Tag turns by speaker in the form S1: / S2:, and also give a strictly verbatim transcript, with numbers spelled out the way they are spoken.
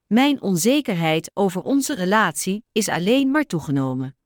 S1: Mijn onzekerheid over onze relatie is alleen maar toegenomen.